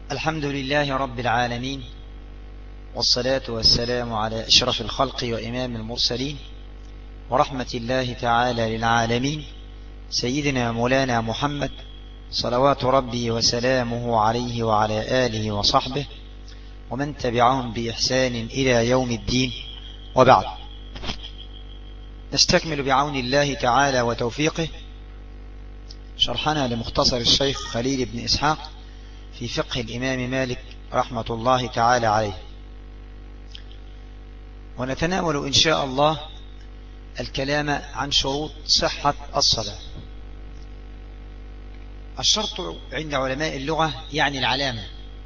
الحمد لله رب العالمين، والصلاة والسلام على أشرف الخلق وإمام المرسلين، ورحمة الله تعالى للعالمين، سيدنا مولانا محمد صلوات ربي وسلامه عليه وعلى آله وصحبه ومن تبعهم بإحسان إلى يوم الدين. وبعد، نستكمل بعون الله تعالى وتوفيقه شرحنا لمختصر الشيخ خليل بن إسحاق في فقه الإمام مالك رحمة الله تعالى عليه، ونتناول إن شاء الله الكلام عن شروط صحة الصلاة. الشرط عند علماء اللغة يعني العلامة،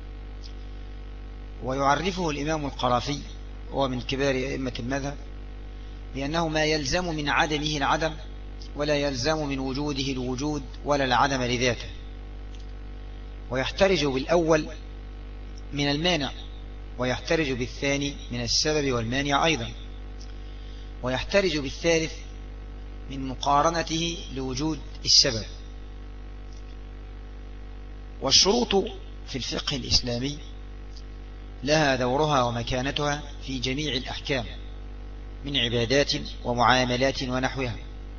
ويعرفه الإمام القرافي وهو من كبار أئمة المذهب بأنه ما يلزم من عدمه العدم، ولا يلزم من وجوده الوجود ولا العدم لذاته، ويحترج بالأول من المانع، ويحترج بالثاني من السبب والمانع أيضا، ويحترج بالثالث من مقارنته لوجود السبب. والشروط في الفقه الإسلامي لها دورها ومكانتها في جميع الأحكام من عبادات ومعاملات ونحوها.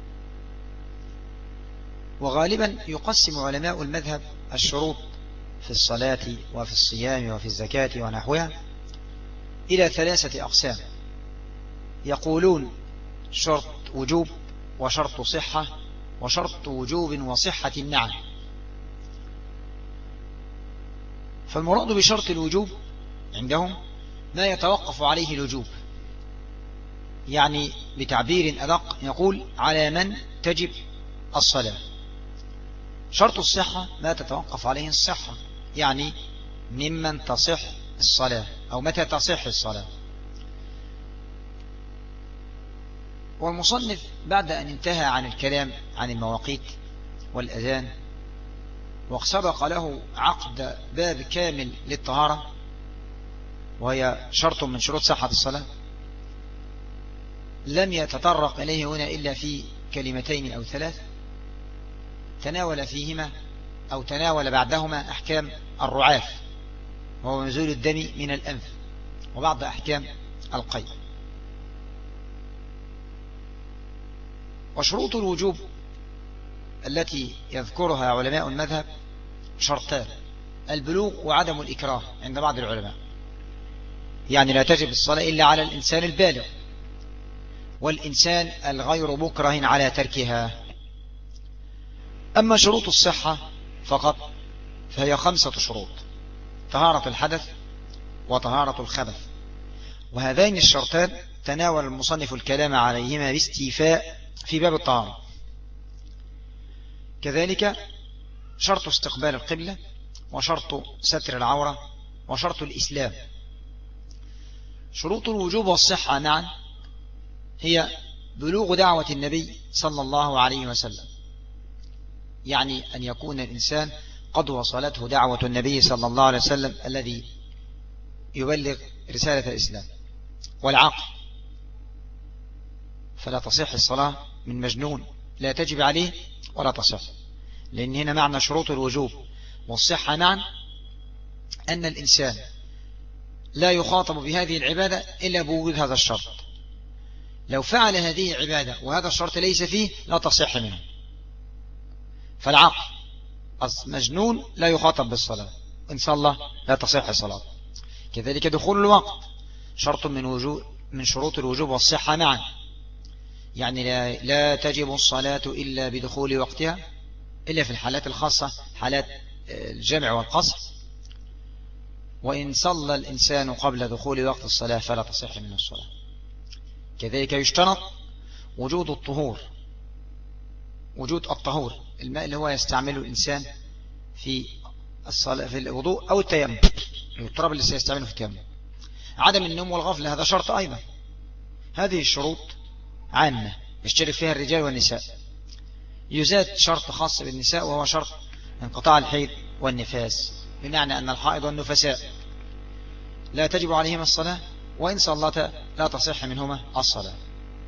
وغالبا يقسم علماء المذهب الشروط في الصلاة وفي الصيام وفي الزكاة ونحوها إلى 3 أقسام. يقولون شرط وجوب، وشرط صحة، وشرط وجوب وصحة معا. فالمراد بشرط الوجوب عندهم ما يتوقف عليه الوجوب، يعني بتعبير أدق يقول على من تجب الصلاة. شرط الصحة ما تتوقف عليه الصحة، يعني ممن تصح الصلاة أو متى تصح الصلاة. والمصنف بعد أن انتهى عن الكلام عن المواقيت والأذان، وسبق له عقد باب كامل للطهارة وهي شرط من شروط صحة الصلاة، لم يتطرق إليه هنا إلا في كلمتين أو 3 تناول فيهما أو تناول بعدهما أحكام الرعاف وهو نزول الدم من الأنف، وبعض أحكام القيء. وشروط الوجوب التي يذكرها علماء المذهب شرطان: البلوغ وعدم الإكراه عند بعض العلماء، يعني لا تجب الصلاة إلا على الإنسان البالغ، والإنسان الغير مكره على تركها. أما شروط الصحة فقط فهي 5 شروط: طهارة الحدث وطهارة الخبث. وهذين الشرطان تناول المصنف الكلام عليهما باستيفاء في باب الطهارة. كذلك شرط استقبال القبلة، وشرط ستر العورة، وشرط الإسلام. شروط الوجوب والصحة معا هي بلوغ دعوة النبي صلى الله عليه وسلم، يعني أن يكون الإنسان قد وصلته دعوة النبي صلى الله عليه وسلم الذي يبلغ رسالة الإسلام. والعقل، فلا تصح الصلاة من مجنون، لا تجب عليه ولا تصح، لأن هنا معنى شروط الوجوب والصحة معا أن الإنسان لا يخاطب بهذه العبادة إلا بوجود هذا الشرط. لو فعل هذه العبادة وهذا الشرط ليس فيه لا تصح منه. فالعقل مجنون لا يخاطب بالصلاة، إن صلى لا تصح الصلاة. كذلك دخول الوقت شرط من شروط الوجوب والصحة معا، يعني لا تجب الصلاة إلا بدخول وقتها إلا في الحالات الخاصة، حالات الجمع والقصر. وإن صلى الإنسان قبل دخول وقت الصلاة فلا تصح منه الصلاة. كذلك يشترط وجود الطهور، وجود الطهور الماء اللي هو يستعمله الإنسان في الصلاة في الوضوء أو التيمم، التراب اللي سيستعمله في التيمم. عدم النوم والغفلة هذا شرط أيضا. هذه الشروط عامة يشترك فيها الرجال والنساء. يزاد شرط خاص بالنساء وهو شرط انقطاع الحيض والنفاس، بمعنى أن الحائض والنفساء لا تجب عليهما الصلاة، وإن صلتا لا تصح منهما الصلاة.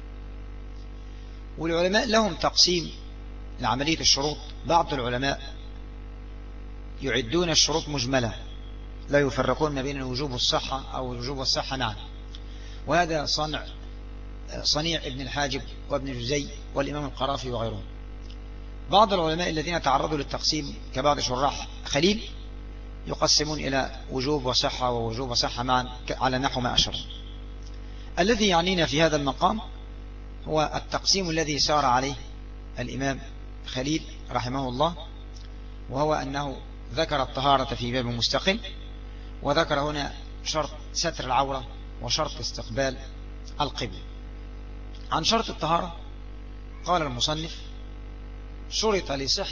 والعلماء لهم تقسيم لعملية الشروط. بعض العلماء يعدون الشروط مجملة، لا يفرقون ما بين الوجوب والصحة أو الوجوب والصحة معا. وهذا صنيع ابن الحاجب وابن جزي والإمام القرافي وغيرهم. بعض العلماء الذين تعرضوا للتقسيم كبعض شراح خليل يقسمون إلى وجوب وصحة ووجوب وصحة معا على نحو ما أشر. الذي يعنينا في هذا المقام هو التقسيم الذي سار عليه الإمام خليل رحمه الله، وهو أنه ذكر الطهارة في باب مستقل، وذكر هنا شرط ستر العورة وشرط استقبال القبلة. عن شرط الطهارة قال المصنف: شرط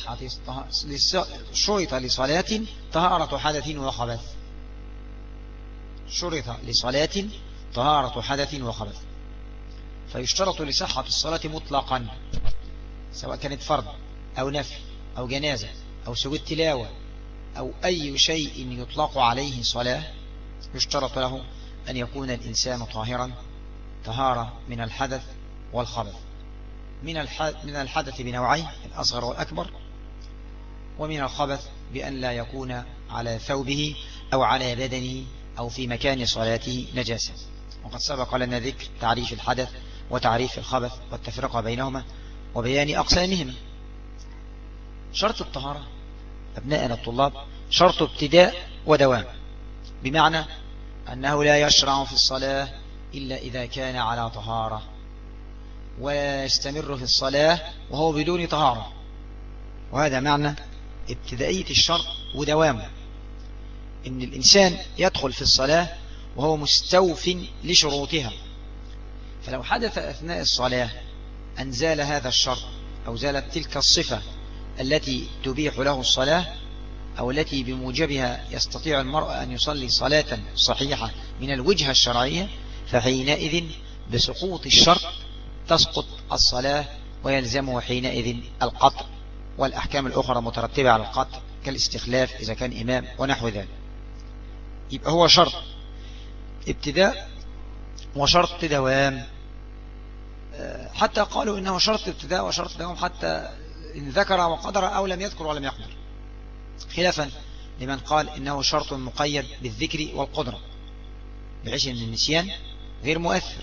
لصلاة طهارة حدث وخبث. شرط لصلاة طهارة حدث وخبث، فيشترط لصحة الصلاة مطلقا، سواء كانت فرض أو نفل أو جنازة أو سجود تلاوة أو أي شيء يطلق عليه صلاة، يشترط له أن يكون الإنسان طاهرا طهارة من الحدث والخبث. من الحدث بنوعين: الأصغر والأكبر، ومن الخبث بأن لا يكون على ثوبه أو على بدنه أو في مكان صلاته نجاسة. وقد سبق لنا ذكر تعريف الحدث وتعريف الخبث والتفرقة بينهما وبيان أقسامهما. شرط الطهارة أبناءنا الطلاب شرط ابتداء ودوام، بمعنى أنه لا يشرع في الصلاة إلا إذا كان على طهارة، ويستمر في الصلاة وهو بدون طهارة. وهذا معنى ابتدائية الشرط ودوامه، إن الإنسان يدخل في الصلاة وهو مستوف لشروطها. فلو حدث أثناء الصلاة أن زال هذا الشرط أو زالت تلك الصفة التي تبيح له الصلاة أو التي بموجبها يستطيع المرء أن يصلي صلاة صحيحة من الوجهة الشرعية، فحينئذ بسقوط الشرط تسقط الصلاة ويلزمه حينئذ القطع والأحكام الأخرى مترتبة على القطع كالاستخلاف إذا كان إمام ونحو ذلك. يبقى هو شرط ابتداء وشرط دوام، حتى قالوا إنه شرط ابتداء وشرط دوام حتى إن ذكر وقدر أو لم يذكر ولم يقدر، خلافا لمن قال إنه شرط مقيد بالذكر والقدرة، بحيث أن النسيان غير مؤثر.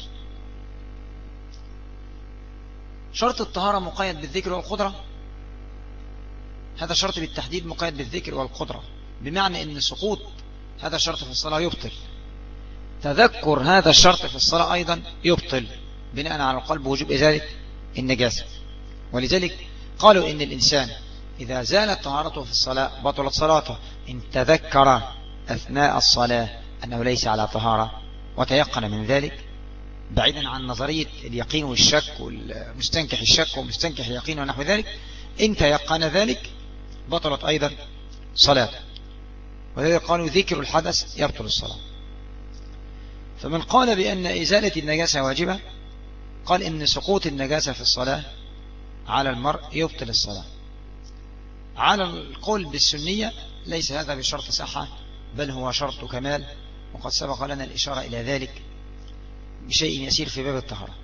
شرط الطهارة مقيد بالذكر والقدرة، هذا شرط بالتحديد مقيد بالذكر والقدرة، بمعنى أن سقوط هذا الشرط في الصلاة يبطل، تذكر هذا الشرط في الصلاة أيضا يبطل، بناء على القلب وجوب إزالة النجاسة. ولذلك قالوا إن الإنسان إذا زالت طهارته في الصلاة بطلت صلاته إن تذكر أثناء الصلاة أنه ليس على طهارة وتيقن من ذلك، بعيدا عن نظرية اليقين والشك والمستنكح الشك ومستنكح اليقين ونحو ذلك. إن تيقن ذلك بطلت أيضا صلاته، ولذلك قالوا ذكر الحدث يبطل الصلاة. فمن قال بأن إزالة النجاسة واجبة قال إن سقوط النجاسة في الصلاة على المرء يبطل الصلاة. على القول بالسنية ليس هذا بشرط صحة، بل هو شرط كمال، وقد سبق لنا الإشارة إلى ذلك بشيء يسير في باب الطهارة.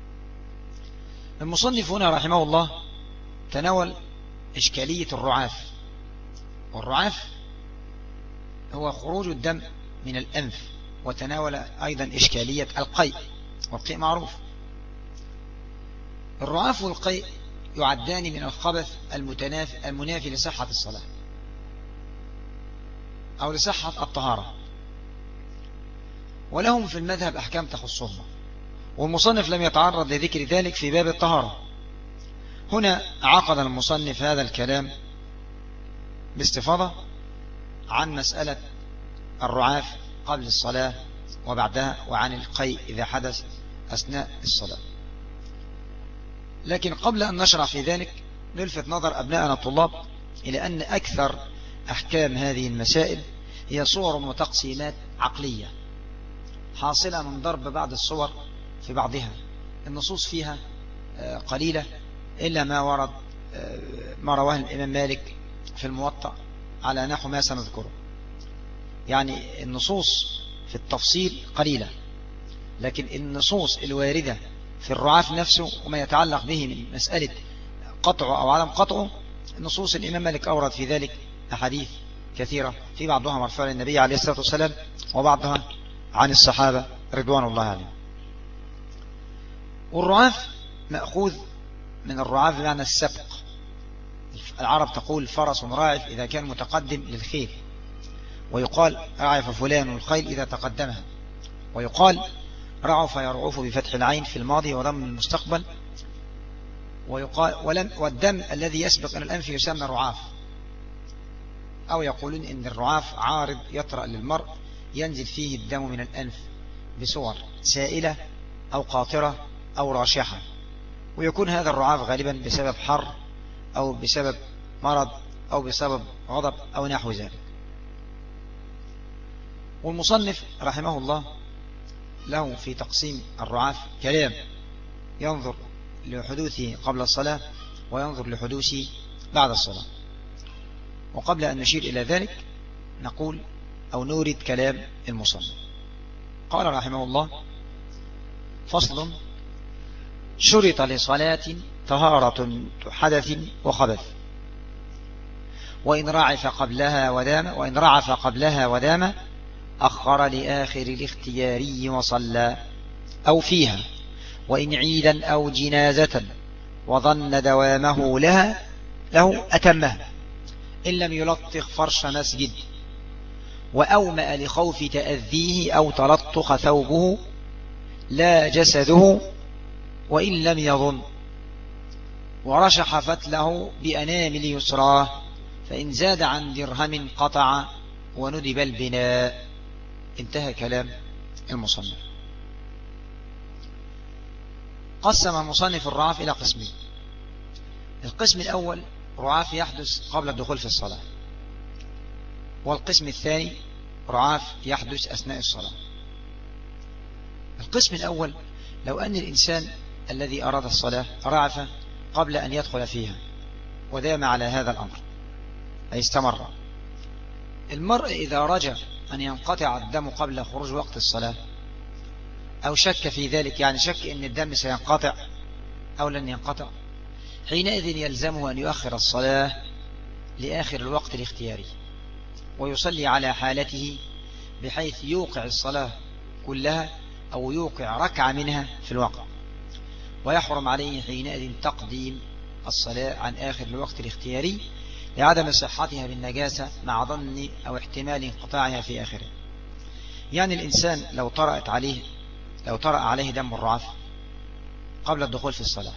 المصنف هنا رحمه الله تناول إشكالية الرعاف، والرعاف هو خروج الدم من الأنف، وتناول أيضا إشكالية القيء، والقيء معروف. الرعاف والقيء يعدان من الخبث المنافي لصحة الصلاة أو لصحة الطهارة، ولهم في المذهب أحكام تخصهما، والمصنف لم يتعرض لذكر ذلك في باب الطهارة. هنا عقد المصنف هذا الكلام باستفاضة عن مسألة الرعاف قبل الصلاة وبعدها، وعن القيء إذا حدث أثناء الصلاة. لكن قبل أن نشرع في ذلك نلفت نظر أبناءنا الطلاب إلى أن أكثر أحكام هذه المسائل هي صور وتقسيمات عقلية حاصلة من ضرب بعض الصور في بعضها. النصوص فيها قليلة إلا ما رواه الإمام مالك في الموطأ على نحو ما سنذكره. يعني النصوص في التفصيل قليلة، لكن النصوص الواردة في الرعاف نفسه وما يتعلق به من مسألة قطعه أو عدم قطعه، نصوص الإمام مالك أورد في ذلك أحاديث كثيرة، في بعضها مرفوع للنبي عليه الصلاة والسلام وبعضها عن الصحابة رضوان الله عليهم. والرعاف مأخوذ من الرعاف بمعنى السبق. العرب تقول فرس راعف إذا كان متقدم للخيل، ويقال رعف فلان الخيل إذا تقدمها، ويقال رعف يرعف بفتح العين في الماضي وضم المستقبل، ويقال والدم الذي يسبق إلى الأنف يسمى رعاف. أو يقولون إن الرعاف عارض يطرأ للمرء ينزل فيه الدم من الأنف بصور سائلة أو قاطرة أو راشحة، ويكون هذا الرعاف غالبا بسبب حر أو بسبب مرض أو بسبب غضب أو نحو ذلك. والمصنف رحمه الله له في تقسيم الرعاف كلام، ينظر لحدوثه قبل الصلاة وينظر لحدوثه بعد الصلاة. وقبل أن نشير إلى ذلك نقول أو نورد كلام المصنف. قال رحمه الله: فصل: شرط لصلاة طهارة حدث وخبث، وإن رعف قبلها ودام أخر لآخر الاختياري وصلى، أو فيها، وإن عيدا أو جنازة وظن دوامه له أتمها، إن لم يلطخ فرش مسجد، وأومأ لخوف تأذيه أو تلطخ ثوبه لا جسده، وإن لم يظن، ورشح فتله بأنامل يسراه، فإن زاد عن درهم قطع وندب البناء. انتهى كلام المصنف. قسم المصنف الرعاف إلى قسمين. القسم الأول رعاف يحدث قبل الدخول في الصلاة، والقسم الثاني رعاف يحدث أثناء الصلاة. القسم الأول: لو أن الإنسان الذي أراد الصلاة رعف قبل أن يدخل فيها ودام على هذا الأمر أي استمر. المرء إذا رجى أن ينقطع الدم قبل خروج وقت الصلاة أو شك في ذلك، يعني شك أن الدم سينقطع أو لن ينقطع، حينئذ يلزمه أن يؤخر الصلاة لآخر الوقت الاختياري ويصلي على حالته، بحيث يوقع الصلاة كلها أو يوقع ركعة منها في الوقت، ويحرم عليه حينئذ تقديم الصلاة عن آخر الوقت الاختياري لعدم صحتها بالنجاسة مع ظن أو احتمال انقطاعها في آخره. يعني الإنسان لو طرأ عليه دم الرعاف قبل الدخول في الصلاة،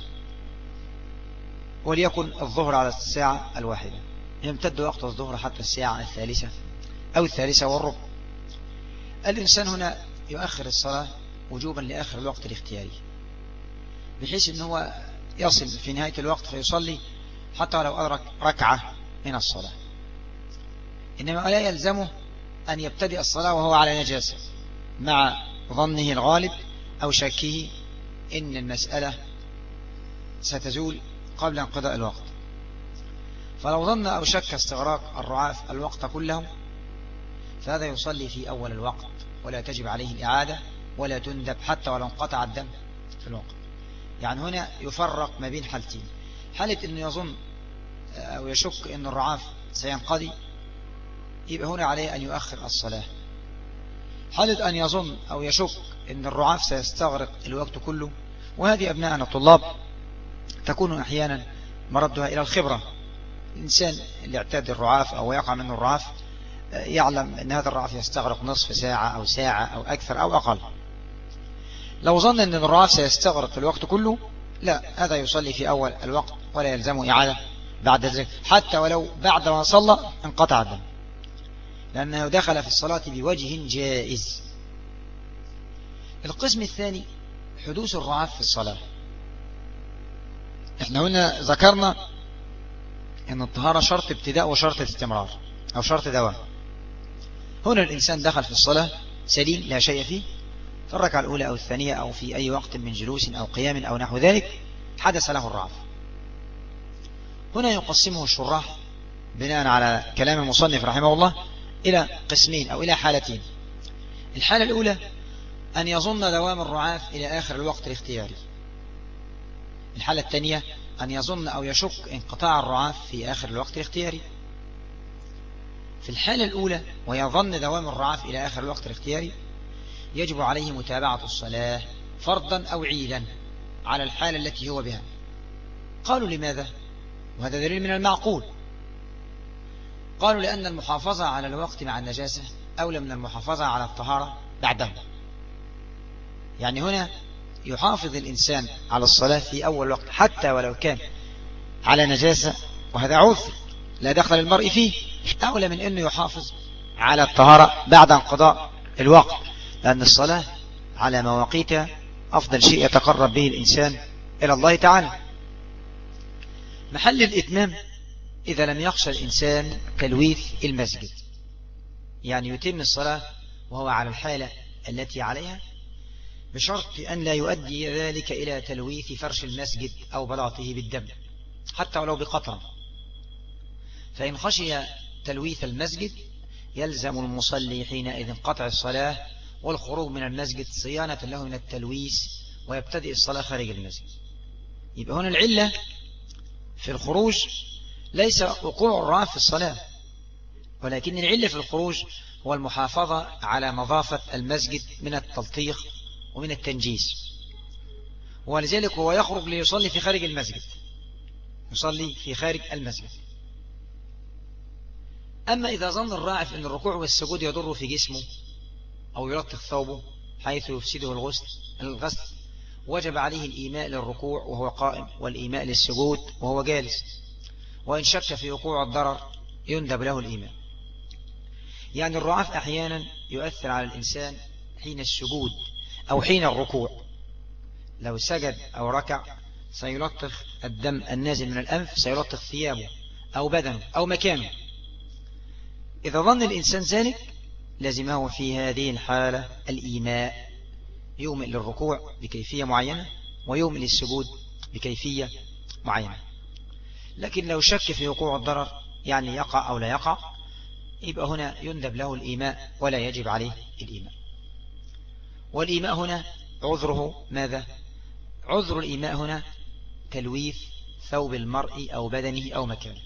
وليكن الظهر على الساعة 1، يمتد وقت الظهر حتى الساعة 3 أو 3:15، الإنسان هنا يؤخر الصلاة وجوبا لآخر الوقت الاختياري، بحيث أنه يصل في نهاية الوقت فيصلي حتى لو أدرك ركعة من الصلاة. إنما لا يلزمه أن يبتدئ الصلاة وهو على نجاسة مع ظنه الغالب أو شكه إن المسألة ستزول قبل انقضاء الوقت. فلو ظن أو شك استغراق الرعاف الوقت كله فهذا يصلي في أول الوقت ولا تجب عليه الإعادة ولا تندب حتى ولو انقطع الدم في الوقت. يعني هنا يفرق ما بين حالتين: حالة أنه يظن أو يشك أن الرعاف سينقضي، يبقى هنا عليه أن يؤخر الصلاة. حالة أن يظن أو يشك أن الرعاف سيستغرق الوقت كله، وهذه أبناءنا الطلاب تكون أحيانا مردها إلى الخبرة. الإنسان اللي اعتاد الرعاف أو يقع منه الرعاف يعلم أن هذا الرعاف يستغرق نصف ساعة أو ساعة أو أكثر أو أقل. لو ظن أن الرعاف سيستغرق الوقت كله، لا، هذا يصلي في أول الوقت ولا يلزمه إعادة بعد ذلك، حتى ولو بعد ما صلى انقطع الدم، لأنه دخل في الصلاة بوجه جائز. القسم الثاني حدوث الرعاف في الصلاة. احنا هنا ذكرنا أن الطهارة شرط ابتداء وشرط استمرار أو شرط دوام. هنا الإنسان دخل في الصلاة سليم لا شيء فيه، في الركعة الأولى أو الثانية أو في أي وقت من جلوس أو قيام أو نحو ذلك حدث له الرعاف. هنا يقسمه الشراح بناء على كلام المصنف رحمه الله إلى قسمين أو إلى حالتين. الحالة الأولى أن يظن دوام الرعاف إلى آخر الوقت الاختياري. الحالة الثانية أن يظن أو يشك انقطاع الرعاف في آخر الوقت الاختياري. في الحالة الأولى ويظن دوام الرعاف إلى آخر الوقت الاختياري يجب عليه متابعة الصلاة فرضا أو عيدا على الحالة التي هو بها. قالوا لماذا؟ وهذا دليل من المعقول. قالوا لأن المحافظة على الوقت مع النجاسة أولى من المحافظة على الطهارة بعده. يعني هنا يحافظ الإنسان على الصلاة في أول وقت حتى ولو كان على نجاسة، وهذا عذر لا دخل المرء فيه، أولى من أنه يحافظ على الطهارة بعد انقضاء الوقت، لأن الصلاة على مواقيتها أفضل شيء يتقرب به الإنسان إلى الله تعالى. محل الإتمام إذا لم يخشى الإنسان تلويث المسجد، يعني يتم الصلاة وهو على الحالة التي عليها بشرط أن لا يؤدي ذلك إلى تلويث فرش المسجد أو بلاطه بالدم حتى ولو بقطرة. فإن خشي تلويث المسجد يلزم المصلي حينئذ قطع الصلاة والخروج من المسجد صيانة له من التلويث، ويبتدئ الصلاة خارج المسجد. يبقى هنا العلة في الخروج ليس وقوع الرعاف في الصلاة، ولكن العلة في الخروج هو المحافظة على نظافة المسجد من التلطيخ ومن التنجيس، ولذلك هو يخرج ليصلي في خارج المسجد، يصلي في خارج المسجد. أما إذا ظن الراعف أن الركوع والسجود يضر في جسمه أو يلطخ ثوبه حيث يفسده الغسل وجب عليه الإيماء للركوع وهو قائم والإيماء للسجود وهو جالس، وإن شك في وقوع الضرر يندب له الإيماء. يعني الرعاف أحيانا يؤثر على الإنسان حين السجود أو حين الركوع، لو سجد أو ركع سيلطخ الدم النازل من الأنف، سيلطخ ثيابه أو بدنه أو مكانه. إذا ظن الإنسان ذلك لازمه في هذه الحالة الإيماء، يومئ للركوع بكيفية معينة ويومئ للسجود بكيفية معينة. لكن لو شك في وقوع الضرر يعني يقع أو لا يقع، يبقى هنا يندب له الإيماء ولا يجب عليه الإيماء. والإيماء هنا عذره ماذا؟ عذر الإيماء هنا تلويث ثوب المرء أو بدنه أو مكانه.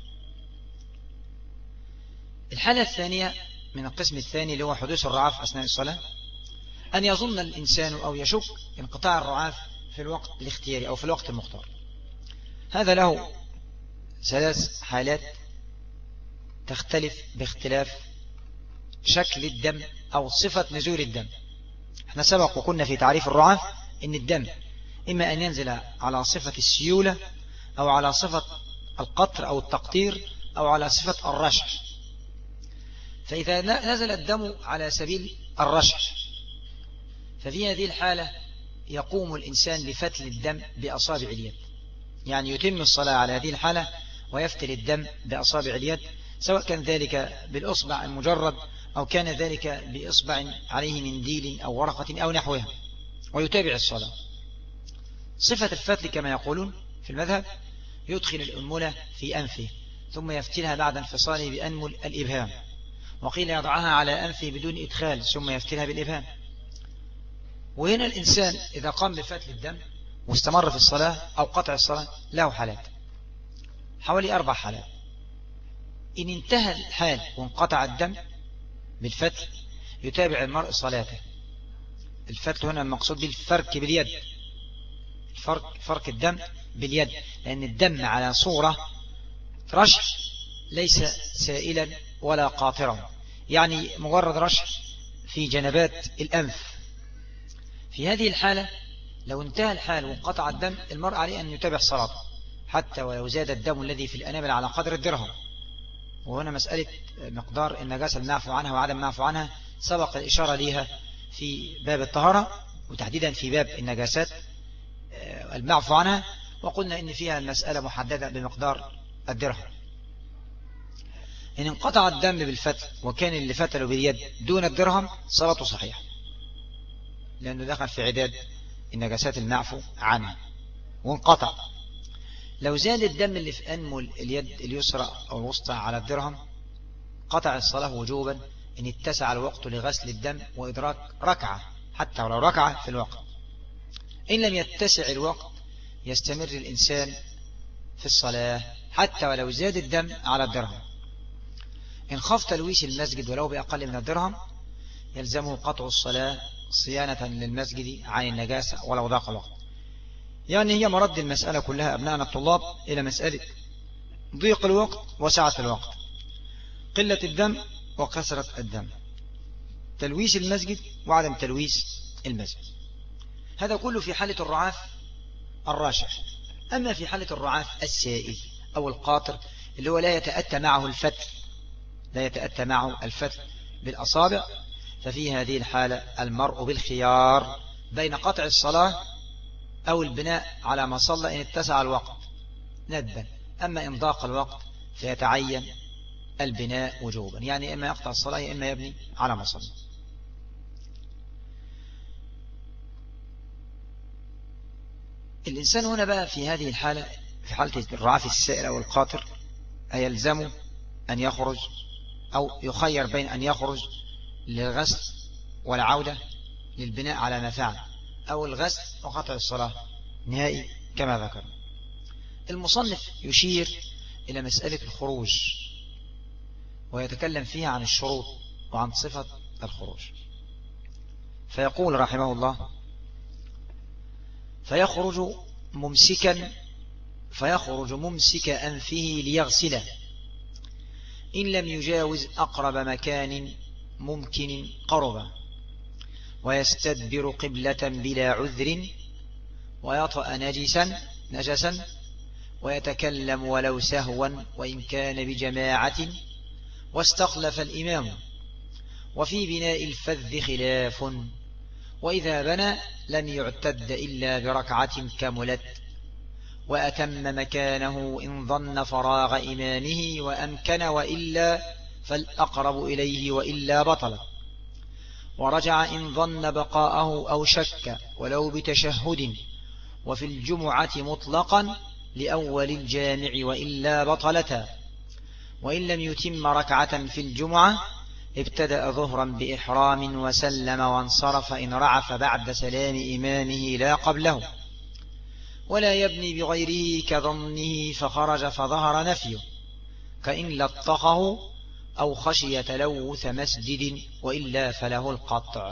الحالة الثانية من القسم الثاني اللي هو حدوث الرعاف أثناء الصلاة، أن يظن الإنسان أو يشك انقطاع الرعاف في الوقت الاختياري أو في الوقت المختار. هذا له ثلاث حالات تختلف باختلاف شكل الدم أو صفة نزول الدم. احنا سبق وكنا في تعريف الرعاف ان الدم إما أن ينزل على صفة السيولة أو على صفة القطر أو التقطير أو على صفة الرشح. فإذا نزل الدم على سبيل الرشح ففي هذه الحالة يقوم الإنسان لفتل الدم بأصابع اليد، يعني يتم الصلاة على هذه الحالة ويفتل الدم بأصابع اليد، سواء كان ذلك بالأصبع المجرد أو كان ذلك بإصبع عليه منديل أو ورقة أو نحوها، ويتابع الصلاة. صفة الفتل كما يقولون في المذهب يدخل الأنملة في أنفه ثم يفتلها بعد انفصاله بأنمل الإبهام، وقيل يضعها على أنفه بدون إدخال ثم يفتلها بالإبهام. وهنا الإنسان إذا قام بفتل الدم واستمر في الصلاة أو قطع الصلاة له حالات، حوالي 4 حالات. إن انتهى الحال وانقطع الدم بالفتل يتابع المرء صلاته. الفتل هنا المقصود بالفرك باليد، فرك الدم باليد، لأن الدم على صورة رشح ليس سائلا ولا قاطرا، يعني مجرد رشح في جنبات الأنف. في هذه الحالة لو انتهى الحال وانقطع الدم المرء عليه أن يتابع صلاته حتى ولو زاد الدم الذي في الأنامل على قدر الدرهم. وهنا مسألة مقدار النجاسة المعفو عنها وعدم المعفو عنها سبق الإشارة لها في باب الطهارة، وتحديدا في باب النجاسات المعفو عنها، وقلنا إن فيها المسألة محددة بمقدار الدرهم. إن انقطع الدم بالفتل وكان اللي فتله باليد دون الدرهم صلاته صحيحة، لأنه دخل في عداد النجاسات المعفو عنها وانقطع. لو زاد الدم اللي في أنمل اليد اليسرى أو الوسطى على الدرهم قطع الصلاة وجوبا إن اتسع الوقت لغسل الدم وإدراك ركعة حتى ولو ركعة في الوقت. إن لم يتسع الوقت يستمر الإنسان في الصلاة حتى ولو زاد الدم على الدرهم. إن خاف تلويث المسجد ولو بأقل من الدرهم يلزمه قطع الصلاة صيانة للمسجد عن النجاسة ولو ضاق الوقت. يعني هي مرد المسألة كلها أبنائنا الطلاب إلى مسألة ضيق الوقت وسعة الوقت، قلة الدم وكثرة الدم، تلويث المسجد وعدم تلويث المسجد. هذا كله في حالة الرعاف الراشح. أما في حالة الرعاف السائل أو القاطر اللي هو لا يتأتى معه الفتل بالأصابع، ففي هذه الحالة المرء بالخيار بين قطع الصلاة أو البناء على ما صلى إن اتسع الوقت ندبا. أما إن ضاق الوقت فيتعين البناء وجوبا، يعني إما يقطع الصلاة إما يبني على ما صلى. الإنسان هنا بقى في هذه الحالة، في حالة الرعاف السائل أو القاطر، يلزم أن يخرج أو يخير بين أن يخرج للغسل والعودة للبناء على ما فعل، أو الغسل وقطع الصلاة نهائي كما ذكر. المصنف يشير إلى مسألة الخروج ويتكلم فيها عن الشروط وعن صفة الخروج، فيقول رحمه الله: فيخرج ممسك أنفه ليغسله إن لم يجاوز أقرب مكان ممكن قربا، ويستدبر قبلة بلا عذر، ويطأ نجسا، ويتكلم ولو سهوا وإن كان بجماعة، واستخلف الإمام. وفي بناء الفذ خلاف، وإذا بنى لم يعتد إلا بركعة كملت، وأتم مكانه إن ظن فراغ إمامه وأمكن، وإلا فالأقرب إليه وإلا بطل، ورجع إن ظن بقاءه أو شك ولو بتشهد، وفي الجمعة مطلقا لأول الجامع وإلا بطلتا، وإن لم يتم ركعة في الجمعة ابتدأ ظهرا بإحرام وسلم وانصرف إن رعف بعد سلام إمامه لا قبله، ولا يبني بغيره كظنه فخرج فظهر نفيه، كإن لطخه أو خشي تلوث مسجد، وإلا فله القطع.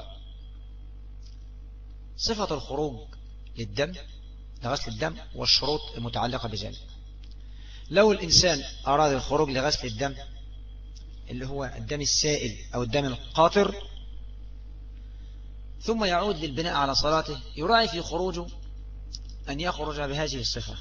صفة الخروج للدم لغسل الدم والشروط المتعلقة بذلك. لو الإنسان أراد الخروج لغسل الدم اللي هو الدم السائل أو الدم القاطر ثم يعود للبناء على صلاته، يراعي في خروجه أن يخرج بهذه الصفة: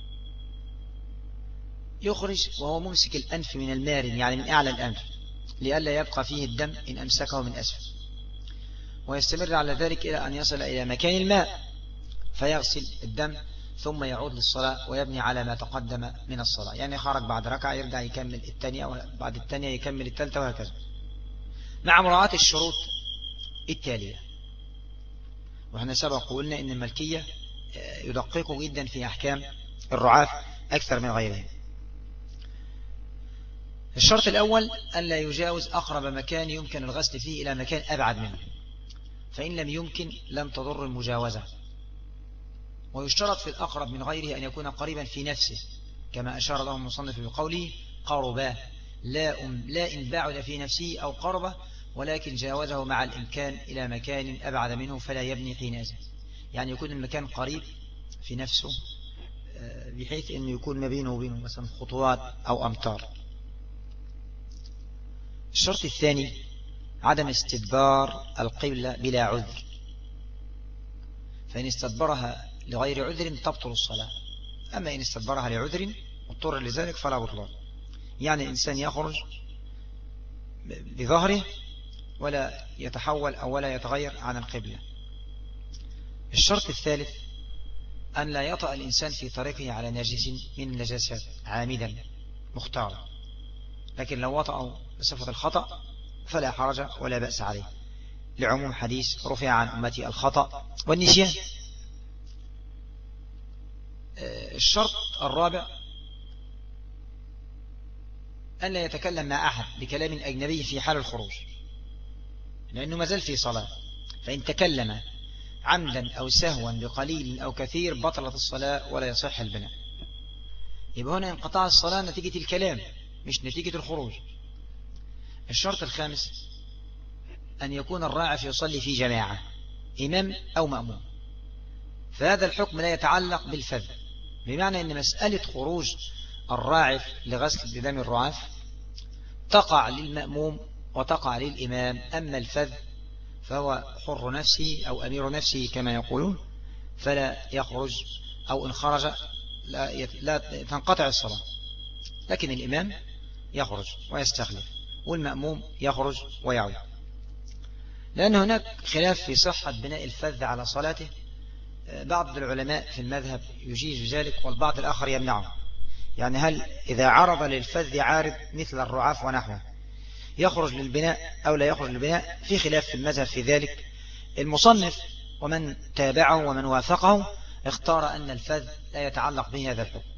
يخرج وهو ممسك الأنف من المارن، يعني من أعلى الأنف، لئلا يبقى فيه الدم إن أمسكه من أسفل، ويستمر على ذلك إلى أن يصل إلى مكان الماء فيغسل الدم ثم يعود للصلاة ويبني على ما تقدم من الصلاة. يعني خرج بعد ركعة يرجع يكمل الثانية، وبعد الثانية يكمل الثالثة، وهكذا، مع مراعاة الشروط التالية. وإحنا سبق وقلنا إن الملكية يدققوا جدا في أحكام الرعاف أكثر من غيرهم. الشرط الأول أن لا يجاوز أقرب مكان يمكن الغسل فيه إلى مكان أبعد منه، فإن لم يمكن لم تضر المجاوزة. ويشترط في الأقرب من غيره أن يكون قريبا في نفسه، كما أشار له المصنف بقوله: قرباه، لا إن بعد في نفسه أو قربه، ولكن جاوزه مع الإمكان إلى مكان أبعد منه فلا يبني حينئذ. يعني يكون المكان قريب في نفسه بحيث أنه يكون ما بينه وبينه مثلا خطوات أو أمتار. الشرط الثاني عدم استدبار القبلة بلا عذر، فإن استدبرها لغير عذر تبطل الصلاة، أما إن استدبرها لعذر واضطر لذلك فلا بطلان. يعني إنسان يخرج بظهره ولا يتحول أو ولا يتغير عن القبلة. الشرط الثالث أن لا يطأ الإنسان في طريقه على نجس من النجاسات عامدا مختارا، لكن لو وطأه بصفة الخطأ فلا حرج ولا بأس عليه، لعموم حديث رفع عن أمتي الخطأ والنسيان. الشرط الرابع أن لا يتكلم مع أحد بكلام أجنبي في حال الخروج، لأنه ما زال في صلاة، فإن تكلم عمدا أو سهوا بقليل أو كثير بطلت الصلاة ولا يصح البناء. يبقى هنا انقطاع الصلاة نتيجة الكلام مش نتيجة الخروج. الشرط الخامس أن يكون الراعف يصلي في جماعة إمام أو مأموم، فهذا الحكم لا يتعلق بالفذ، بمعنى أن مسألة خروج الراعف لغسل دم الرعاف تقع للمأموم وتقع للإمام، أما الفذ فهو حر نفسه أو أمير نفسه كما يقولون، فلا يخرج، أو إن خرج لا تنقطع الصلاة، لكن الإمام يخرج ويستخلف والمأموم يخرج ويعود، لأن هناك خلاف في صحة بناء الفذ على صلاته. بعض العلماء في المذهب يجيز ذلك والبعض الآخر يمنعه، يعني هل إذا عرض للفذ عارض مثل الرعاف ونحوه يخرج للبناء أو لا يخرج للبناء؟ في خلاف في المذهب في ذلك. المصنف ومن تابعه ومن وافقه اختار أن الفذ لا يتعلق به هذا الحكم،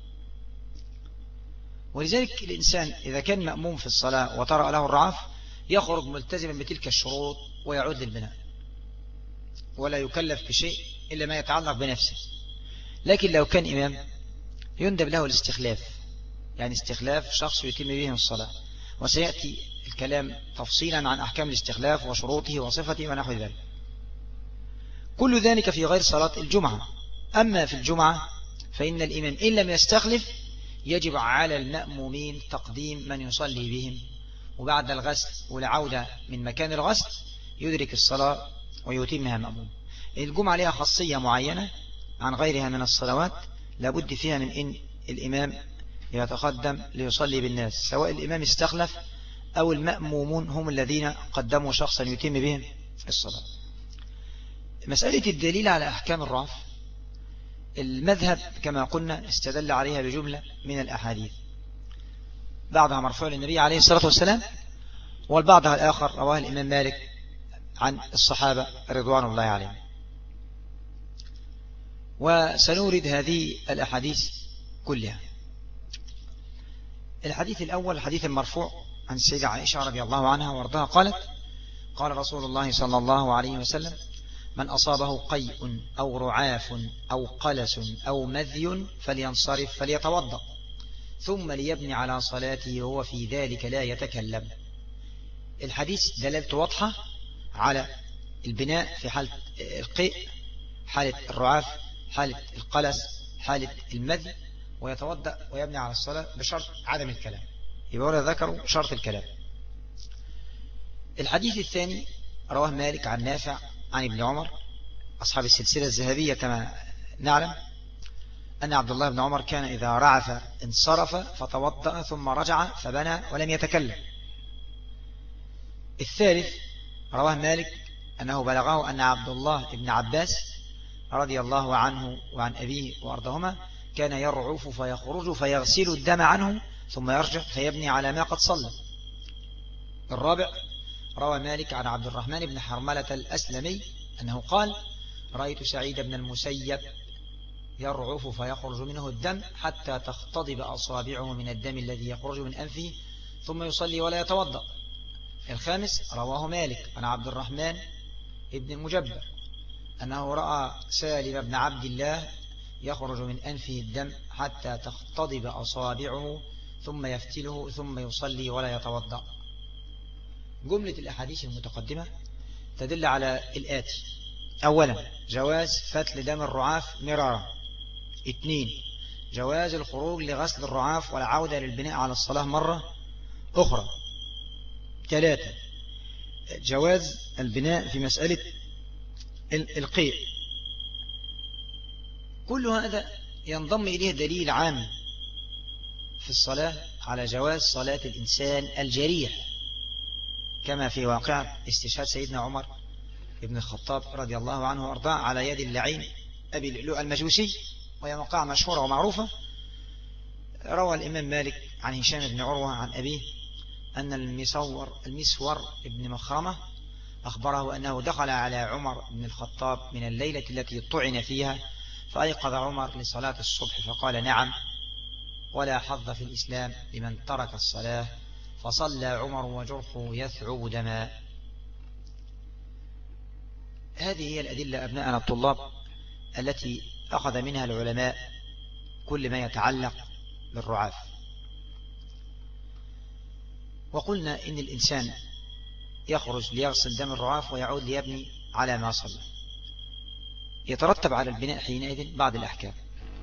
ولذلك الإنسان إذا كان مأموم في الصلاة وطرأ له الرعاف يخرج ملتزما بتلك الشروط ويعود للبناء، ولا يكلف بشيء إلا ما يتعلق بنفسه. لكن لو كان إمام يندب له الاستخلاف، يعني استخلاف شخص يتم به الصلاة، وسيأتي الكلام تفصيلا عن أحكام الاستخلاف وشروطه وصفته ونحو ذلك. كل ذلك في غير صلاة الجمعة. أما في الجمعة فإن الإمام إن لم يستخلف يجب على المأمومين تقديم من يصلي بهم، وبعد الغسل والعودة من مكان الغسل يدرك الصلاة ويتمها مأموم. الجمعة لها خاصية معينة عن غيرها من الصلوات، لابد فيها من إن الإمام يتقدم ليصلي بالناس، سواء الإمام استخلف أو المأمومون هم الذين قدموا شخصا يتم بهم الصلاة. مسألة الدليل على أحكام الرعاف، المذهب كما قلنا استدل عليها بجملة من الأحاديث، بعضها مرفوع للنبي عليه الصلاة والسلام، والبعضها الآخر رواه الإمام مالك عن الصحابة رضوان الله عليهم. وسنورد هذه الأحاديث كلها. الحديث الأول الحديث المرفوع عن السيدة عائشة رضي الله عنها وارضاها قالت: قال رسول الله صلى الله عليه وسلم: من أصابه قيء أو رعاف أو قلس أو مذي فلينصرف فليتوضأ ثم ليبني على صلاته وهو في ذلك لا يتكلم. الحديث دلالته واضحة على البناء في حالة القيء، حالة الرعاف، حالة القلس، حالة المذي، ويتوضأ ويبني على الصلاة بشرط عدم الكلام، يبقى ولا ذكروا شرط الكلام. الحديث الثاني رواه مالك عن نافع عن ابن عمر أصحاب السلسلة الذهبية كما نعلم، أن عبد الله بن عمر كان إذا رعف انصرف فتوضأ ثم رجع فبنى ولم يتكلم. الثالث رواه مالك أنه بلغه أن عبد الله بن عباس رضي الله عنه وعن أبيه وأرضهما كان يرعف فيخرج فيغسل الدم عنه ثم يرجع فيبني على ما قد صلى. الرابع روى مالك عن عبد الرحمن بن حرملة الأسلمي أنه قال: رأيت سعيد بن المسيب يرعف فيخرج منه الدم حتى تختضب أصابعه من الدم الذي يخرج من أنفه ثم يصلي ولا يتوضأ. الخامس رواه مالك عن عبد الرحمن بن المجبر أنه رأى سالم بن عبد الله يخرج من أنفه الدم حتى تختضب أصابعه ثم يفتله ثم يصلي ولا يتوضأ. جملة الأحاديث المتقدمة تدل على الآتي: أولا جواز فتل دم الرعاف مرارا. 2 جواز الخروج لغسل الرعاف والعودة للبناء على الصلاة مرة أخرى. 3 جواز البناء في مسألة القيء. كل هذا ينضم إليه دليل عام في الصلاة على جواز صلاة الإنسان الجريح، كما في واقع استشهاد سيدنا عمر ابن الخطاب رضي الله عنه وارضاه على يد اللعين أبي اللؤلؤ المجوسي، وهي موقعة مشهورة ومعروفة. روى الإمام مالك عن هشام بن عروة عن أبيه أن المسور ابن مخرمة أخبره أنه دخل على عمر بن الخطاب من الليلة التي طعن فيها فأيقظ عمر لصلاة الصبح فقال: نعم، ولا حظ في الإسلام لمن ترك الصلاة، فصلى عمر وجرحه يثعب دماء. هذه هي الأدلة أبناءنا الطلاب التي أخذ منها العلماء كل ما يتعلق بالرعاف. وقلنا إن الإنسان يخرج ليغسل دم الرعاف ويعود ليبني على ما صلى. يترتب على البناء حينئذ بعض الأحكام.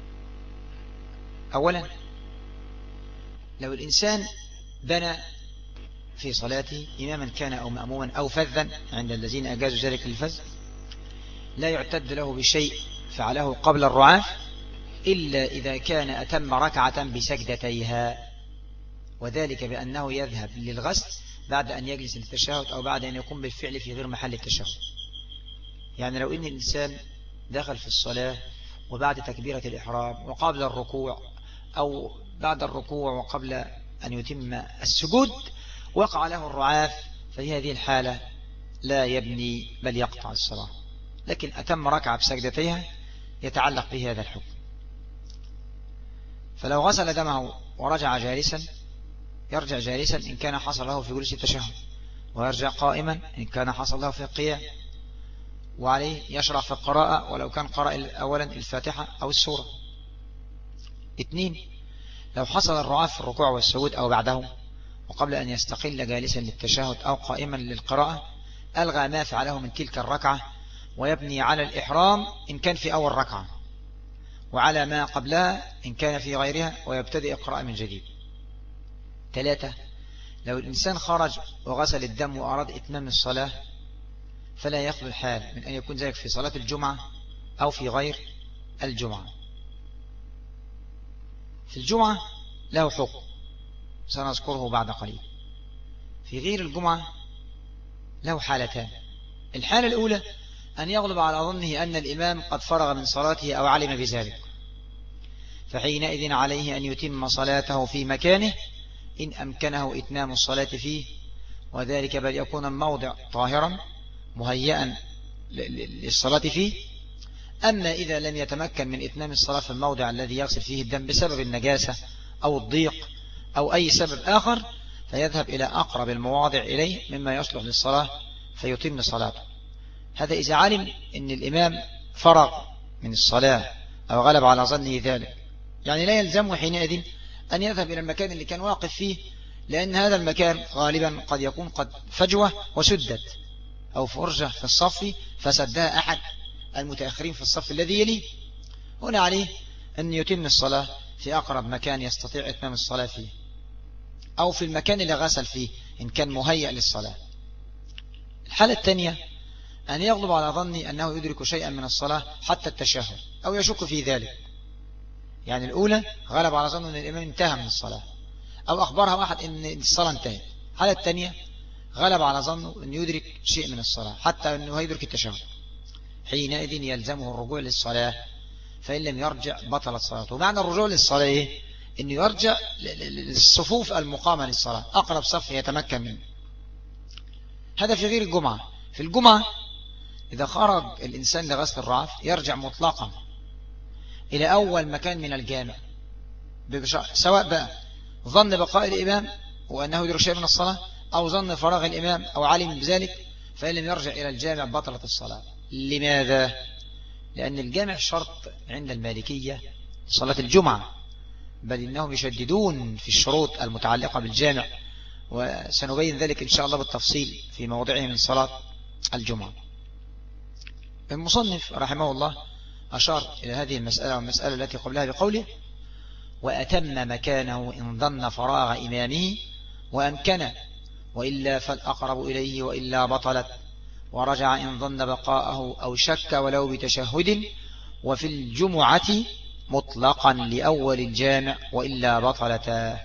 أولا، لو الإنسان بنى في صلاته إماما كان أو مأموما أو فذا عند الذين أجازوا ذلك للفذ، لا يعتد له بشيء فعله قبل الرعاف إلا إذا كان أتم ركعة بسجدتيها، وذلك بأنه يذهب للغسل بعد أن يجلس للتشهد أو بعد أن يقوم بالفعل في غير محل التشهد. يعني لو إن الإنسان دخل في الصلاة وبعد تكبيرة الإحرام وقبل الركوع أو بعد الركوع وقبل أن يتم السجود وقع له الرعاف، ففي هذه الحالة لا يبني بل يقطع الصلاة، لكن أتم ركعة بسجدتيها يتعلق به هذا الحكم. فلو غسل دمه ورجع جالسا يرجع جالسا إن كان حصل له في جلوس التشهد، ويرجع قائما إن كان حصل له في القيام، وعليه يشرع في القراءة ولو كان قرأ أولا الفاتحة أو السورة. 2، لو حصل الرعاف في الركوع والسجود أو بعده وقبل أن يستقل جالسا للتشهد أو قائما للقراءة، ألغى ما فعله من تلك الركعة ويبني على الإحرام إن كان في أول ركعة، وعلى ما قبلها إن كان في غيرها، ويبتدئ إقراء من جديد. 3، لو الإنسان خرج وغسل الدم وأراد إتمام الصلاة فلا يخلو الحال من أن يكون ذلك في صلاة الجمعة أو في غير الجمعة. في الجمعة له حكم سنذكره بعد قليل. في غير الجمعة له حالتان. الحالة الأولى أن يغلب على ظنه أن الإمام قد فرغ من صلاته أو علم بذلك، فحينئذ عليه أن يتم صلاته في مكانه إن أمكنه إتمام الصلاة فيه، وذلك بل يكون الموضع طاهرا مهيئا للصلاة فيه. أما إذا لم يتمكن من إتمام الصلاة في الموضع الذي يغسل فيه الدم بسبب النجاسة أو الضيق أو أي سبب آخر، فيذهب إلى أقرب المواضع إليه مما يصلح للصلاة فيتم صلاته. هذا إذا علم أن الإمام فرغ من الصلاة أو غلب على ظنه ذلك، يعني لا يلزمه حينئذ أن يذهب إلى المكان اللي كان واقف فيه، لأن هذا المكان غالبا قد يكون قد فجوة وسدت، أو فرجة في الصف فسدها أحد المتأخرين في الصف الذي يليه. هنا عليه أن يتم الصلاة في أقرب مكان يستطيع إتمام الصلاة فيه، أو في المكان اللي غسل فيه إن كان مهيئ للصلاة. الحالة الثانية أن يغلب على ظني أنه يدرك شيئا من الصلاة حتى التشهد أو يشك في ذلك. يعني الأولى غلب على ظنه أن الإمام انتهى من الصلاة أو أخبرها واحد أن الصلاة انتهت. الحالة الثانية غلب على ظنه أن يدرك شيء من الصلاة حتى أنه يدرك التشهد، حينئذ يلزمه الرجوع للصلاة، فإن لم يرجع بطلت صلاته. معنى الرجوع للصلاة إيه؟ أنه يرجع للصفوف المقامة للصلاة، أقرب صف يتمكن منه. هذا في غير الجمعة. في الجمعة إذا خرج الإنسان لغسل الرعاف يرجع مطلقا إلى أول مكان من الجامع، سواء بقى ظن بقاء الإمام وأنه يدرك شيء من الصلاة أو ظن فراغ الإمام أو علم بذلك، فإن لم يرجع إلى الجامع بطلت الصلاة. لماذا؟ لأن الجامع شرط عند المالكية صلاة الجمعة، بل إنهم يشددون في الشروط المتعلقة بالجامع، وسنبين ذلك إن شاء الله بالتفصيل في موضعه من صلاة الجمعة. المصنف رحمه الله أشار إلى هذه المسألة والمسألة التي قبلها بقوله: وأتم مكانه إن ظن فراغ إمامه وأمكن، وإلا فالأقرب إليه وإلا بطلت، ورجع إن ظن بقاءه أو شك ولو بتشهد، وفي الجمعة مطلقا لأول الجامع وإلا بطلتا.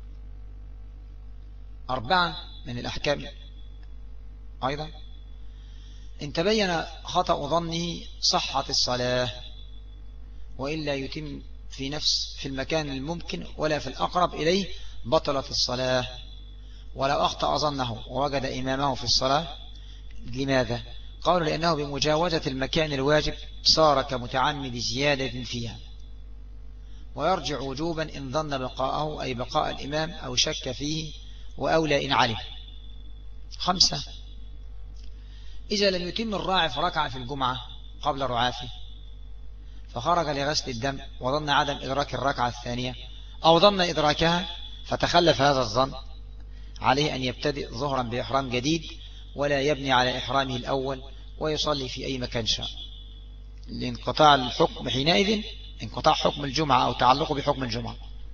4 من الأحكام أيضا: إن تبين خطأ ظنه صحة الصلاة، وإلا يتم في المكان الممكن ولا في الأقرب إليه بطلت الصلاة. ولو أخطأ ظنه ووجد إمامه في الصلاة. لماذا؟ قالوا لأنه بمجاوزة المكان الواجب صار كمتعمد زيادة فيها، ويرجع وجوبا إن ظن بقاءه أي بقاء الإمام أو شك فيه، وأولى إن علم. 5 إذا لم يتم الراعف ركعة في الجمعة قبل رعافه، فخرج لغسل الدم وظن عدم إدراك الركعة الثانية أو ظن إدراكها فتخلف هذا الظن عليه أن يبتدئ ظهرا بإحرام جديد ولا يبني على إحرامه الأول ويصلي في أي مكان شاء، لانقطاع الحكم حينئذ، انقطاع حكم الجمعة أو تعلقه بحكم الجمعة.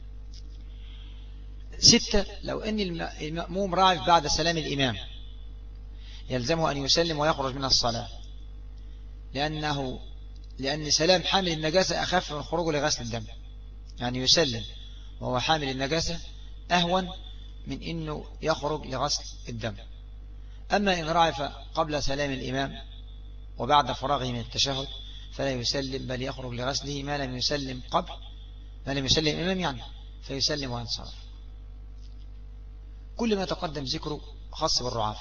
6. لو أن المأموم راعف بعد سلام الإمام يلزمه أن يسلم ويخرج من الصلاة، لأن سلام حامل النجاسة أخف من خروجه لغسل الدم، يعني يسلم وهو حامل النجاسة أهون من أنه يخرج لغسل الدم. أما إن رعف قبل سلام الإمام وبعد فراغه من التشهد فلا يسلم، بل يخرج لغسله ما لم يسلم الإمام يعني، فيسلم وينصرف. كل ما تقدم ذكره خاص بالرعاف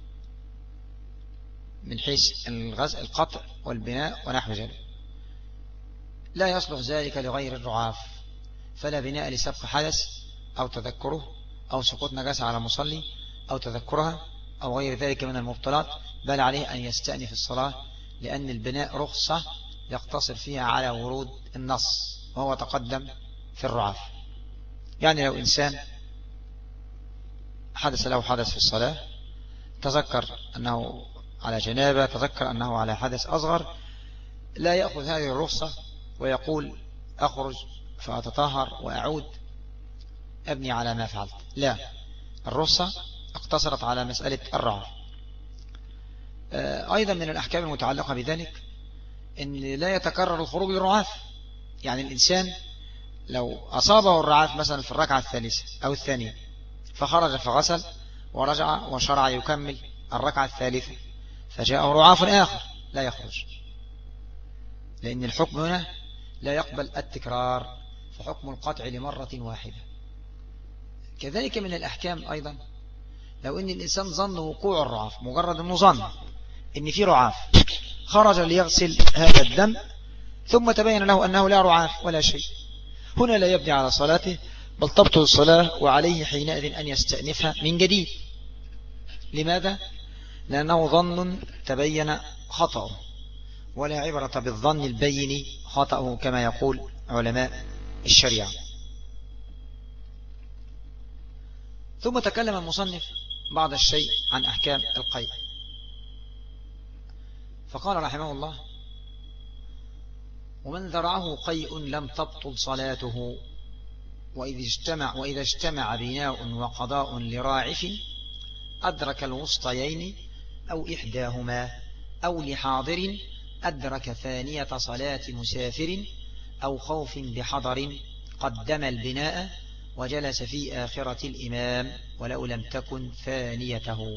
من حيث الغسل القطع والبناء ونحو ذلك، لا يصلح ذلك لغير الرعاف، فلا بناء لسبق حدث أو تذكره أو سقوط نجاسة على مصلي أو تذكرها أو غير ذلك من المبطلات، بل عليه أن يستأنف الصلاة، لأن البناء رخصة يقتصر فيها على ورود النص وهو تقدم في الرعاف. يعني لو إنسان حدث له حدث في الصلاة، تذكر أنه على جنابة، تذكر أنه على حدث أصغر، لا يأخذ هذه الرخصة ويقول أخرج فأتطهر وأعود أبني على ما فعلت، لا، الرخصة اقتصرت على مسألة الرعاف. أيضا من الأحكام المتعلقة بذلك أن لا يتكرر الخروج للرعاف، يعني الإنسان لو أصابه الرعاف مثلا في الركعة الثالثة أو الثانية فخرج فغسل ورجع وشرع يكمل الركعة الثالثة فجاءه رعاف آخر، لا يخرج، لأن الحكم هنا لا يقبل التكرار، فحكم القطع لمرة واحدة. كذلك من الأحكام أيضا لو أن الإنسان ظن وقوع الرعاف، مجرد أنه ظن أن في رعاف، خرج ليغسل هذا الدم ثم تبين له أنه لا رعاف ولا شيء، هنا لا يبني على صلاته بل تبطل الصلاة، وعليه حينئذ أن يستأنفها من جديد. لماذا؟ لأنه ظن تبين خطأه، ولا عبرة بالظن البين خطأه كما يقول علماء الشريعة. ثم تكلم المصنف بعض الشيء عن أحكام القيء، فقال رحمه الله: ومن ذرعه قيء لم تبطل صلاته، وإذا اجتمع بناء وقضاء لراعف أدرك الوسطيين أو إحداهما، أو لحاضر أدرك ثانية صلاة مسافر أو خوف بحضر قدم البناء وجلس في آخرة الإمام ولو لم تكن ثانيته.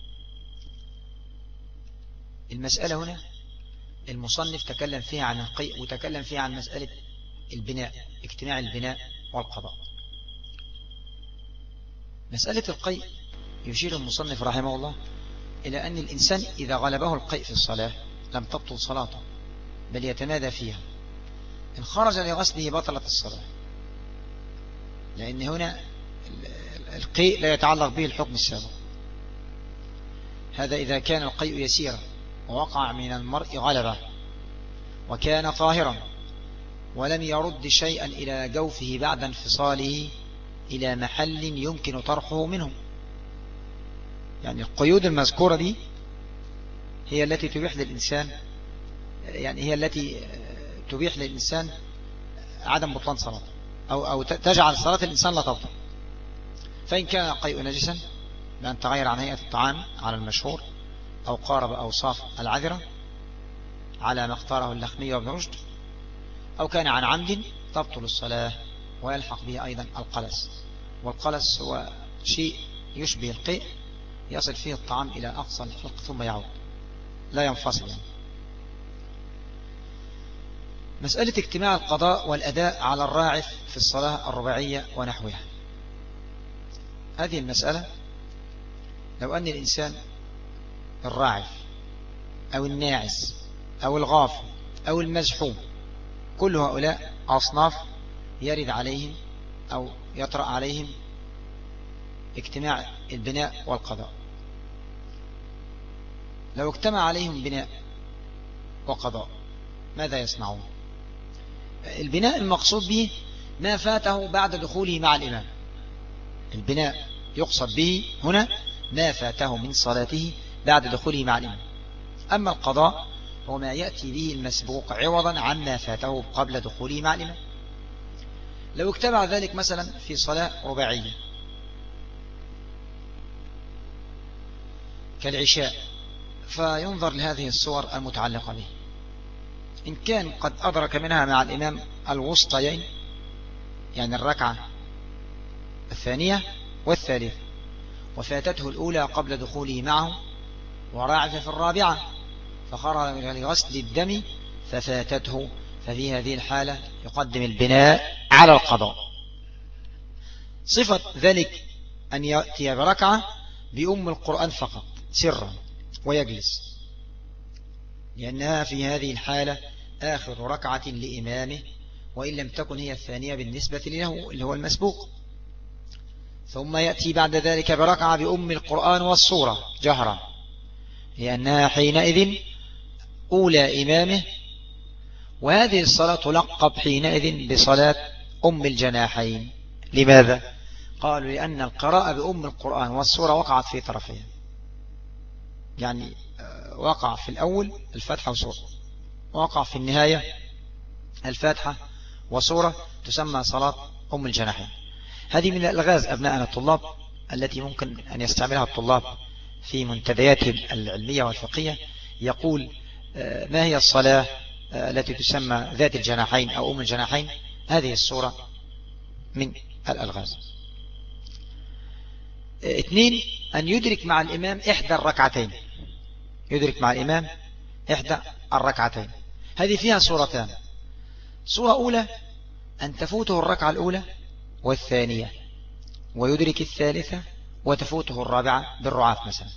المسألة هنا المصنف تكلم فيها عن القيء وتكلم فيها عن مسألة البناء، اجتماع البناء والقضاء. مسألة القيء يشير المصنف رحمه الله إلى أن الإنسان إذا غلبه القيء في الصلاة لم تبطل صلاته بل يتمادى فيها، إن خرج لغسله بطلت الصلاة، لأن هنا القيء لا يتعلق به الحكم السابق. هذا إذا كان القيء يسيرا ووقع من المرء غلبه وكان طاهرا ولم يرد شيئا إلى جوفه بعد انفصاله إلى محل يمكن طرحه منه. يعني القيود المذكورة دي هي التي تبيح للإنسان، يعني هي التي تبيح للإنسان عدم بطلان صلاته أو تجعل صلاة الإنسان لا تبطل. فإن كان القيء نجسا بأن تغير عن هيئة الطعام على المشهور أو قارب أوصاف العذرة على ما اختاره اللخمي وابن رشد، أو كان عن عمد تبطل الصلاة ويلحق به أيضا القلس، والقلس هو شيء يشبه القيء يصل فيه الطعام إلى أقصى الحلق ثم يعود لا ينفصل يعني. مسألة اجتماع القضاء والأداء على الراعف في الصلاة الرباعية ونحوها، هذه المسألة لو أن الإنسان الراعف أو الناعس أو الغافل أو المزحوم كل هؤلاء أصناف يرد عليهم أو يطرأ عليهم اجتماع البناء والقضاء، لو اجتمع عليهم بناء وقضاء ماذا يصنعون؟ البناء المقصود به ما فاته بعد دخوله مع الإمام، البناء يقصد به هنا ما فاته من صلاته بعد دخوله مع الإمام. أما القضاء هو ما يأتي به المسبوق عوضا عما فاته قبل دخوله مع الإمام. لو اجتمع ذلك مثلا في صلاة رباعية كالعشاء، فينظر لهذه الصور المتعلقة به، إن كان قد أدرك منها مع الإمام الوسطيين، يعني الركعة الثانية والثالثة، وفاتته الأولى قبل دخوله معه، وراعف في الرابعة فخرج لغسل الدم ففاتته، ففي هذه الحالة يقدم البناء على القضاء. صفة ذلك أن يأتي بركعة بأم القرآن فقط سرا ويجلس، لأنها في هذه الحالة آخر ركعة لإمامه، وإن لم تكن هي الثانية بالنسبة له اللي هو المسبوق. ثم يأتي بعد ذلك بركعة بأم القرآن والصورة جهرا، لأنها حينئذ أولى إمامه، وهذه الصلاة تلقب حينئذ بصلاة أم الجناحين. لماذا؟ قالوا لأن القراءة بأم القرآن والصورة وقعت في طرفين، يعني وقع في الأول الفاتحة وسورة، وقع في النهاية الفاتحة وسورة، تسمى صلاة أم الجناحين. هذه من الألغاز أبناءنا الطلاب التي ممكن أن يستعملها الطلاب في منتدياتهم العلمية والفقهية. يقول ما هي الصلاة التي تسمى ذات الجناحين أو أم الجناحين؟ هذه الصورة من الألغاز. 2 أن يدرك مع الإمام إحدى الركعتين، يدرك مع الإمام إحدى الركعتين. هذه فيها صورتان: صورة أولى أن تفوته الركعة الأولى والثانية، ويدرك الثالثة وتفوته الرابعة بالرعاف مثلا.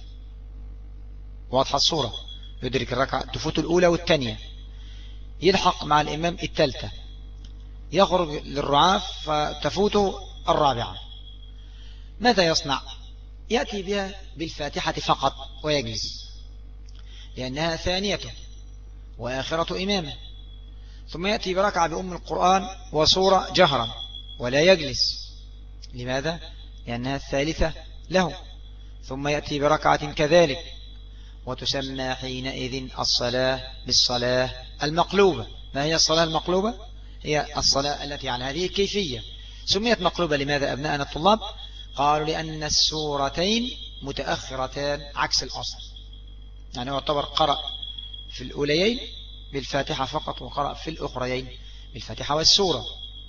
واضحة الصورة؟ يدرك الركعة تفوت الأولى والثانية، يلحق مع الإمام الثالثة، يخرج للرعاف فتفوته الرابعة. ماذا يصنع؟ يأتي بها بالفاتحة فقط ويجلس، لأنها ثانيته وآخرة إمامه. ثم يأتي بركعة بأم القرآن وسورة جهرا ولا يجلس. لماذا؟ لأنها الثالثة له. ثم يأتي بركعة كذلك، وتسمى حينئذ الصلاة بالصلاة المقلوبة. ما هي الصلاة المقلوبة؟ هي الصلاة التي على هذه الكيفية. سميت مقلوبة لماذا أبناءنا الطلاب؟ قالوا لأن السورتين متأخرتان عكس الأصل، يعني يعتبر قرأ في الأوليين بالفاتحة فقط، وقرأ في الأخريين بالفاتحة والسورة.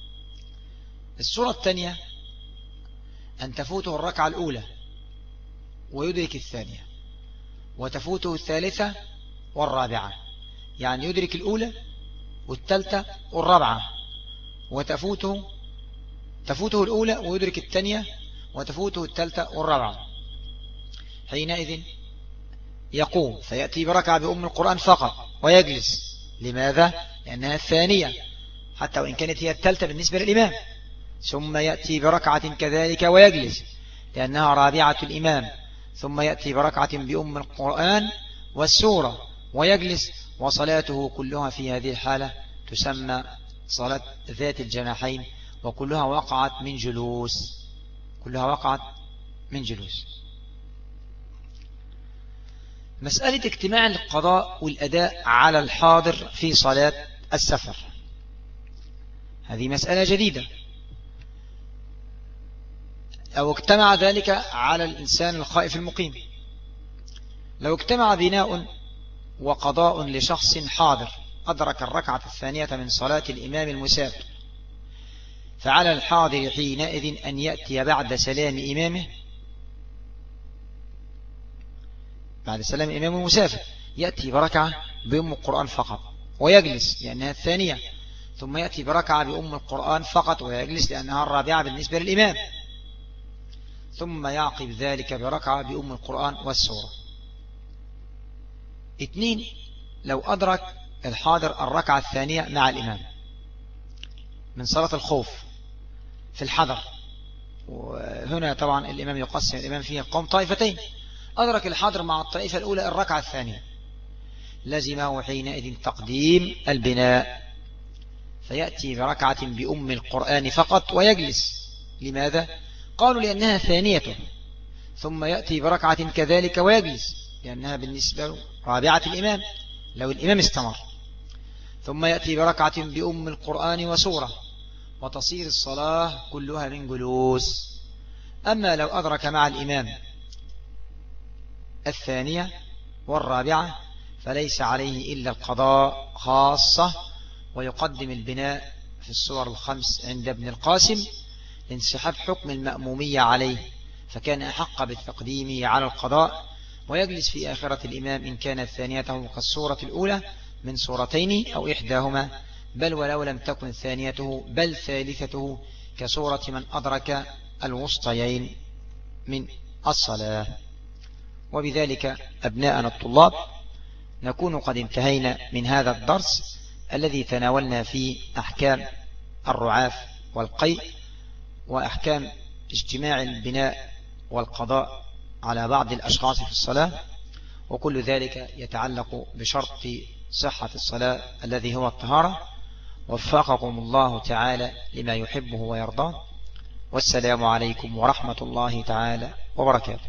السورة الثانية أن تفوته الركعة الأولى ويدرك الثانية، وتفوته الثالثة والرابعة، يعني يدرك الأولى والثالثة والرابعة، وتفوته الأولى ويدرك الثانية وتفوته الثالثة والرابعة. حينئذ يقوم فيأتي بركعة بأم القرآن فقط ويجلس. لماذا؟ لأنها الثانية حتى وإن كانت هي الثالثة بالنسبة للإمام. ثم يأتي بركعة كذلك ويجلس، لأنها رابعة الإمام. ثم يأتي بركعة بأم القرآن والسورة ويجلس، وصلاته كلها في هذه الحالة تسمى صلاة ذات الجناحين، وكلها وقعت من جلوس، كلها وقعت من جلوس. مسألة اجتماع القضاء والأداء على الحاضر في صلاة السفر، هذه مسألة جديدة. أو اجتمع ذلك على الإنسان الخائف المقيم. لو اجتمع بناء وقضاء لشخص حاضر أدرك الركعة الثانية من صلاة الإمام المسافر، فعلى الحاضر حينئذ أن يأتي بعد سلام إمامه، بعد سلام إمام المسافر يأتي بركعة بأم القرآن فقط ويجلس لأنها الثانية. ثم يأتي بركعة بأم القرآن فقط ويجلس لأنها الرابعة بالنسبة للإمام. ثم يعقب ذلك بركعة بأم القرآن والسورة. 2 لو أدرك الحاضر الركعة الثانية مع الإمام من صلاة الخوف في الحضر، وهنا طبعا الإمام يقسم الإمام فيه قوم طائفتين. أدرك الحاضر مع الطائفة الأولى الركعة الثانية، لزمه حينئذ تقديم البناء، فيأتي بركعة بأم القرآن فقط ويجلس. لماذا؟ قالوا لأنها ثانيته ثم يأتي بركعة كذلك ويجلس، لأنها بالنسبة له رابعة الإمام لو الإمام استمر. ثم يأتي بركعة بأم القرآن وسورة، وتصير الصلاة كلها من جلوس. أما لو أدرك مع الإمام الثانية والرابعة فليس عليه إلا القضاء خاصة، ويقدم البناء في الصور الخمس عند ابن القاسم لانسحاب حكم المأمومية عليه، فكان أحق بالتقديم على القضاء، ويجلس في آخرة الإمام إن كانت ثانيته كالصورة الأولى من صورتين أو إحداهما، بل ولو لم تكن ثانيته بل ثالثته كصورة من أدرك الوسطيين من الصلاة. وبذلك أبناءنا الطلاب نكون قد انتهينا من هذا الدرس الذي تناولنا فيه أحكام الرعاف والقيء، وأحكام اجتماع البناء والقضاء على بعض الأشخاص في الصلاة، وكل ذلك يتعلق بشرط صحة الصلاة الذي هو الطهارة. وفقكم الله تعالى لما يحبه ويرضاه، والسلام عليكم ورحمة الله تعالى وبركاته.